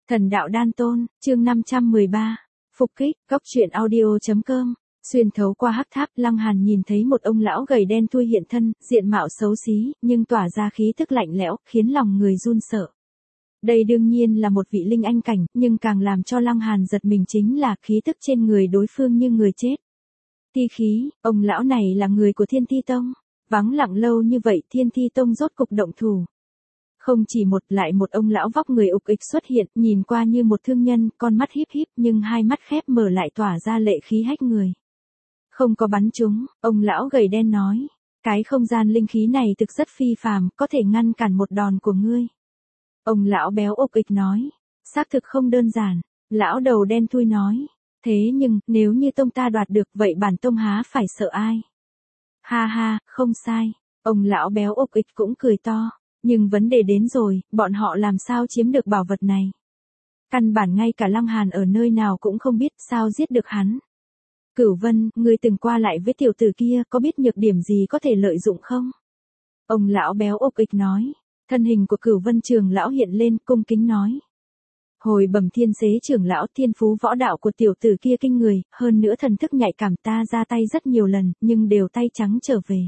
Thần đạo đan tôn, chương 513. Phục kích, góc truyện audio.com. Xuyên thấu qua hắc tháp, Lăng Hàn nhìn thấy một ông lão gầy đen thui hiện thân, diện mạo xấu xí, nhưng tỏa ra khí tức lạnh lẽo, khiến lòng người run sợ. Đây đương nhiên là một vị linh anh cảnh, nhưng càng làm cho Lăng Hàn giật mình chính là khí tức trên người đối phương như người chết. Thi khí, ông lão này là người của Thiên Thi Tông. Vắng lặng lâu như vậy, Thiên Thi Tông rốt cục động thủ. Không chỉ một ông lão vóc người ục ịch xuất hiện, nhìn qua như một thương nhân, con mắt híp híp nhưng hai mắt khép mở lại tỏa ra lệ khí hách người. Không có bắn trúng, ông lão gầy đen nói. Cái không gian linh khí này thực rất phi phàm, có thể ngăn cản một đòn của ngươi. Ông lão béo ục ịch nói. Xác thực không đơn giản, lão đầu đen thui nói. Thế nhưng, nếu như tông ta đoạt được vậy bản tông há phải sợ ai? Ha ha, không sai, ông lão béo ục ịch cũng cười to. Nhưng vấn đề đến rồi, bọn họ làm sao chiếm được bảo vật này? Căn bản ngay cả Lăng Hàn ở nơi nào cũng không biết sao giết được hắn. Cửu Vân, ngươi từng qua lại với tiểu tử kia, có biết nhược điểm gì có thể lợi dụng không? Ông lão béo ục ịch nói. Thân hình của Cửu Vân trưởng lão hiện lên, cung kính nói. Hồi bẩm Thiên Xế trưởng lão, thiên phú võ đạo của tiểu tử kia kinh người, hơn nữa thần thức nhạy cảm, ta ra tay rất nhiều lần, nhưng đều tay trắng trở về.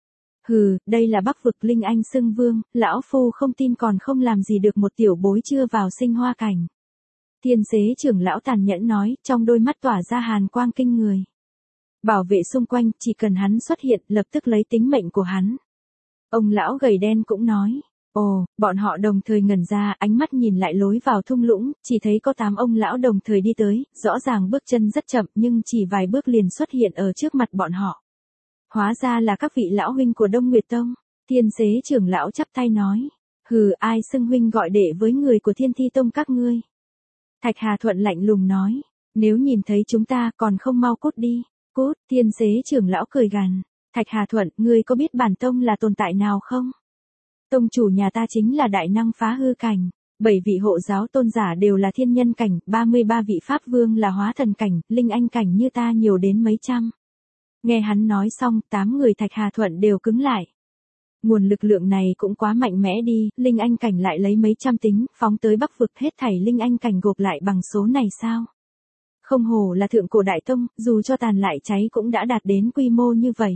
Hừ, đây là Bắc vực linh anh xưng vương, lão phu không tin còn không làm gì được một tiểu bối chưa vào sinh hoa cảnh. Thiên Xế trưởng lão tàn nhẫn nói, trong đôi mắt tỏa ra hàn quang kinh người. Bảo vệ xung quanh, chỉ cần hắn xuất hiện, lập tức lấy tính mệnh của hắn. Ông lão gầy đen cũng nói. Ồ, bọn họ đồng thời ngẩn ra, ánh mắt nhìn lại lối vào thung lũng, chỉ thấy có 8 ông lão đồng thời đi tới, rõ ràng bước chân rất chậm nhưng chỉ vài bước liền xuất hiện ở trước mặt bọn họ. Hóa ra là các vị lão huynh của Đông Nguyệt Tông. Thiên Xế trưởng lão chắp tay nói. Hừ, ai xưng huynh gọi đệ với người của Thiên Thi Tông các ngươi? Thạch Hà Thuận lạnh lùng nói. Nếu nhìn thấy chúng ta còn không mau cút đi. Cút, Thiên Xế trưởng lão cười gằn. Thạch Hà Thuận, ngươi có biết bản tông là tồn tại nào không? Tông chủ nhà ta chính là đại năng phá hư cảnh. 7 vị hộ giáo tôn giả đều là thiên nhân cảnh, 33 vị pháp vương là hóa thần cảnh, linh anh cảnh như ta nhiều đến mấy trăm. Nghe hắn nói xong, 8 người Thạch Hà Thuận đều cứng lại. Nguồn lực lượng này cũng quá mạnh mẽ đi, linh anh cảnh lại lấy mấy trăm tính, phóng tới Bắc vực hết thảy linh anh cảnh gộp lại bằng số này sao? Không hổ là thượng cổ đại tông, dù cho tàn lại cháy cũng đã đạt đến quy mô như vậy.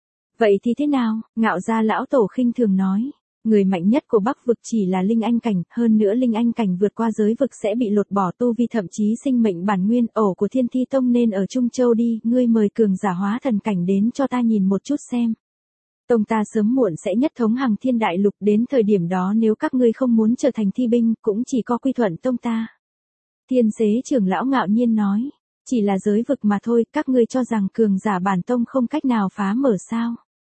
Vậy thì thế nào? Ngạo Gia lão tổ khinh thường nói. Người mạnh nhất của Bắc vực chỉ là linh anh cảnh, hơn nữa linh anh cảnh vượt qua giới vực sẽ bị lột bỏ tu vi thậm chí sinh mệnh bản nguyên, ổ của Thiên Thi Tông nên ở Trung Châu đi, ngươi mời cường giả hóa thần cảnh đến cho ta nhìn một chút xem. Tông ta sớm muộn sẽ nhất thống hàng thiên đại lục, đến thời điểm đó nếu các ngươi không muốn trở thành thi binh, cũng chỉ có quy thuận tông ta. Thiên Xế trưởng lão ngạo nhiên nói, chỉ là giới vực mà thôi, các ngươi cho rằng cường giả bản tông không cách nào phá mở sao?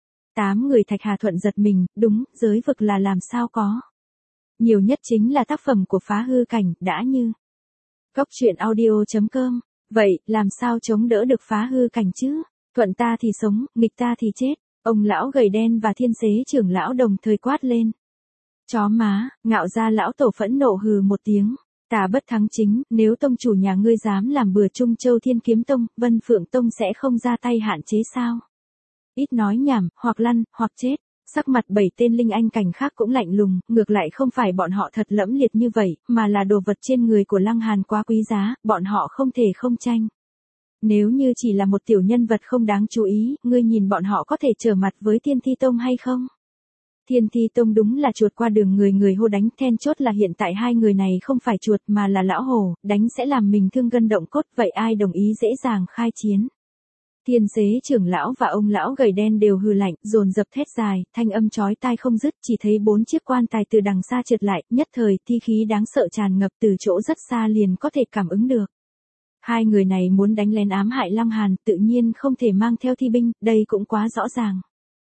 8 người Thạch Hà Thuận giật mình, đúng, giới vực là làm sao có. Nhiều nhất chính là tác phẩm của phá hư cảnh, đã như. Góc truyện audio.com, vậy, làm sao chống đỡ được phá hư cảnh chứ? Thuận ta thì sống, nghịch ta thì chết. Ông lão gầy đen và Thiên Xế trưởng lão đồng thời quát lên. Chó má, Ngạo Gia lão tổ phẫn nộ hừ một tiếng. Ta bất thắng chính, nếu tông chủ nhà ngươi dám làm bừa Trung Châu Thiên Kiếm Tông, Vân Phượng Tông sẽ không ra tay hạn chế sao? Ít nói nhảm, hoặc lăn, hoặc chết. Sắc mặt 7 tên linh anh cảnh khác cũng lạnh lùng, ngược lại không phải bọn họ thật lẫm liệt như vậy, mà là đồ vật trên người của Lăng Hàn quá quý giá, bọn họ không thể không tranh. Nếu như chỉ là một tiểu nhân vật không đáng chú ý, ngươi nhìn bọn họ có thể trở mặt với Thiên Thi Tông hay không? Thiên Thi Tông đúng là chuột qua đường người hô đánh, then chốt là hiện tại hai người này không phải chuột mà là lão hổ, đánh sẽ làm mình thương gân động cốt, vậy ai đồng ý dễ dàng khai chiến? Thiên Xế trưởng lão và ông lão gầy đen đều hừ lạnh, dồn dập thét dài, thanh âm chói tai không dứt, chỉ thấy 4 chiếc quan tài từ đằng xa trượt lại, nhất thời thi khí đáng sợ tràn ngập từ chỗ rất xa liền có thể cảm ứng được. Hai người này muốn đánh lén ám hại Lăng Hàn, tự nhiên không thể mang theo thi binh, đây cũng quá rõ ràng.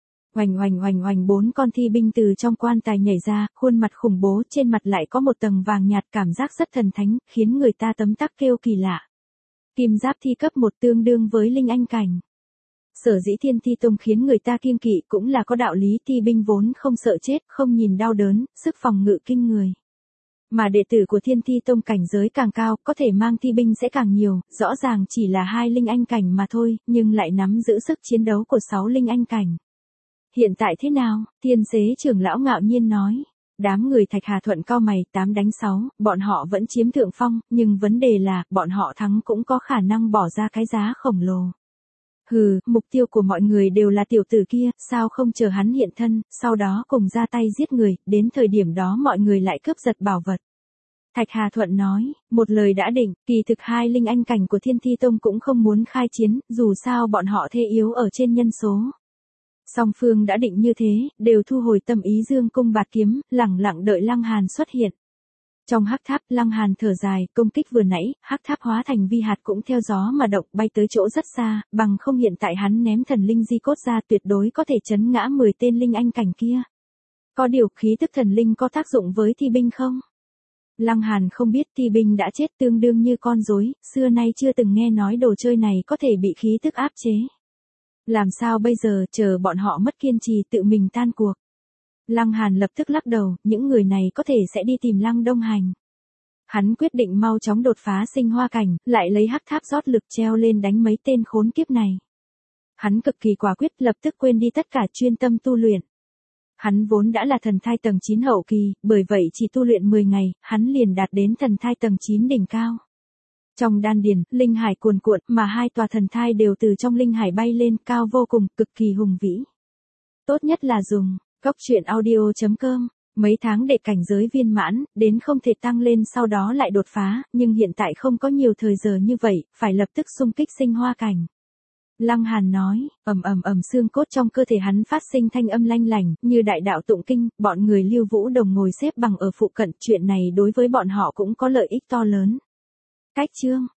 Oành, 4 con thi binh từ trong quan tài nhảy ra, khuôn mặt khủng bố, trên mặt lại có một tầng vàng nhạt, cảm giác rất thần thánh, khiến người ta tấm tắc kêu kỳ lạ. Kim giáp thi cấp 1 tương đương với linh anh cảnh. Sở dĩ Thiên Thi Tông khiến người ta kiêng kỵ cũng là có đạo lý, thi binh vốn không sợ chết, không nhìn đau đớn, sức phòng ngự kinh người. Mà đệ tử của Thiên Thi Tông cảnh giới càng cao, có thể mang thi binh sẽ càng nhiều, rõ ràng chỉ là 2 linh anh cảnh mà thôi, nhưng lại nắm giữ sức chiến đấu của 6 linh anh cảnh. Hiện tại thế nào? Thiên Xế trưởng lão ngạo nhiên nói. Đám người Thạch Hà Thuận cau mày, 8 đánh 6, bọn họ vẫn chiếm thượng phong, nhưng vấn đề là, bọn họ thắng cũng có khả năng bỏ ra cái giá khổng lồ. Hừ, mục tiêu của mọi người đều là tiểu tử kia, sao không chờ hắn hiện thân, sau đó cùng ra tay giết người, đến thời điểm đó mọi người lại cướp giật bảo vật. Thạch Hà Thuận nói, một lời đã định, kỳ thực hai linh anh cảnh của Thiên Thi Tông cũng không muốn khai chiến, dù sao bọn họ thê yếu ở trên nhân số. Song phương đã định như thế, đều thu hồi tâm ý dương cung bạt kiếm, lẳng lặng đợi Lăng Hàn xuất hiện. Trong hắc tháp, Lăng Hàn thở dài, công kích vừa nãy, hắc tháp hóa thành vi hạt cũng theo gió mà động, bay tới chỗ rất xa, bằng không hiện tại hắn ném thần linh di cốt ra tuyệt đối có thể chấn ngã 10 tên linh anh cảnh kia. Có điều khí tức thần linh có tác dụng với thi binh không? Lăng Hàn không biết thi binh đã chết tương đương như con rối, xưa nay chưa từng nghe nói đồ chơi này có thể bị khí tức áp chế. Làm sao bây giờ, chờ bọn họ mất kiên trì tự mình tan cuộc. Lăng Hàn lập tức lắc đầu, những người này có thể sẽ đi tìm Lăng Đông Hành. Hắn quyết định mau chóng đột phá sinh hoa cảnh, lại lấy hắc tháp rót lực treo lên đánh mấy tên khốn kiếp này. Hắn cực kỳ quả quyết, lập tức quên đi tất cả, chuyên tâm tu luyện. Hắn vốn đã là thần thai tầng 9 hậu kỳ, bởi vậy chỉ tu luyện 10 ngày, hắn liền đạt đến thần thai tầng 9 đỉnh cao. Trong đan điền, linh hải cuồn cuộn, mà hai tòa thần thai đều từ trong linh hải bay lên, cao vô cùng, cực kỳ hùng vĩ. Tốt nhất là dùng goctruyện.audio.com. Mấy tháng để cảnh giới viên mãn, đến không thể tăng lên sau đó lại đột phá, nhưng hiện tại không có nhiều thời giờ như vậy, phải lập tức xung kích sinh hoa cảnh. Lăng Hàn nói, xương cốt trong cơ thể hắn phát sinh thanh âm lanh lảnh, như đại đạo tụng kinh, bọn người Lưu Vũ Đồng ngồi xếp bằng ở phụ cận, chuyện này đối với bọn họ cũng có lợi ích to lớn. Cách chương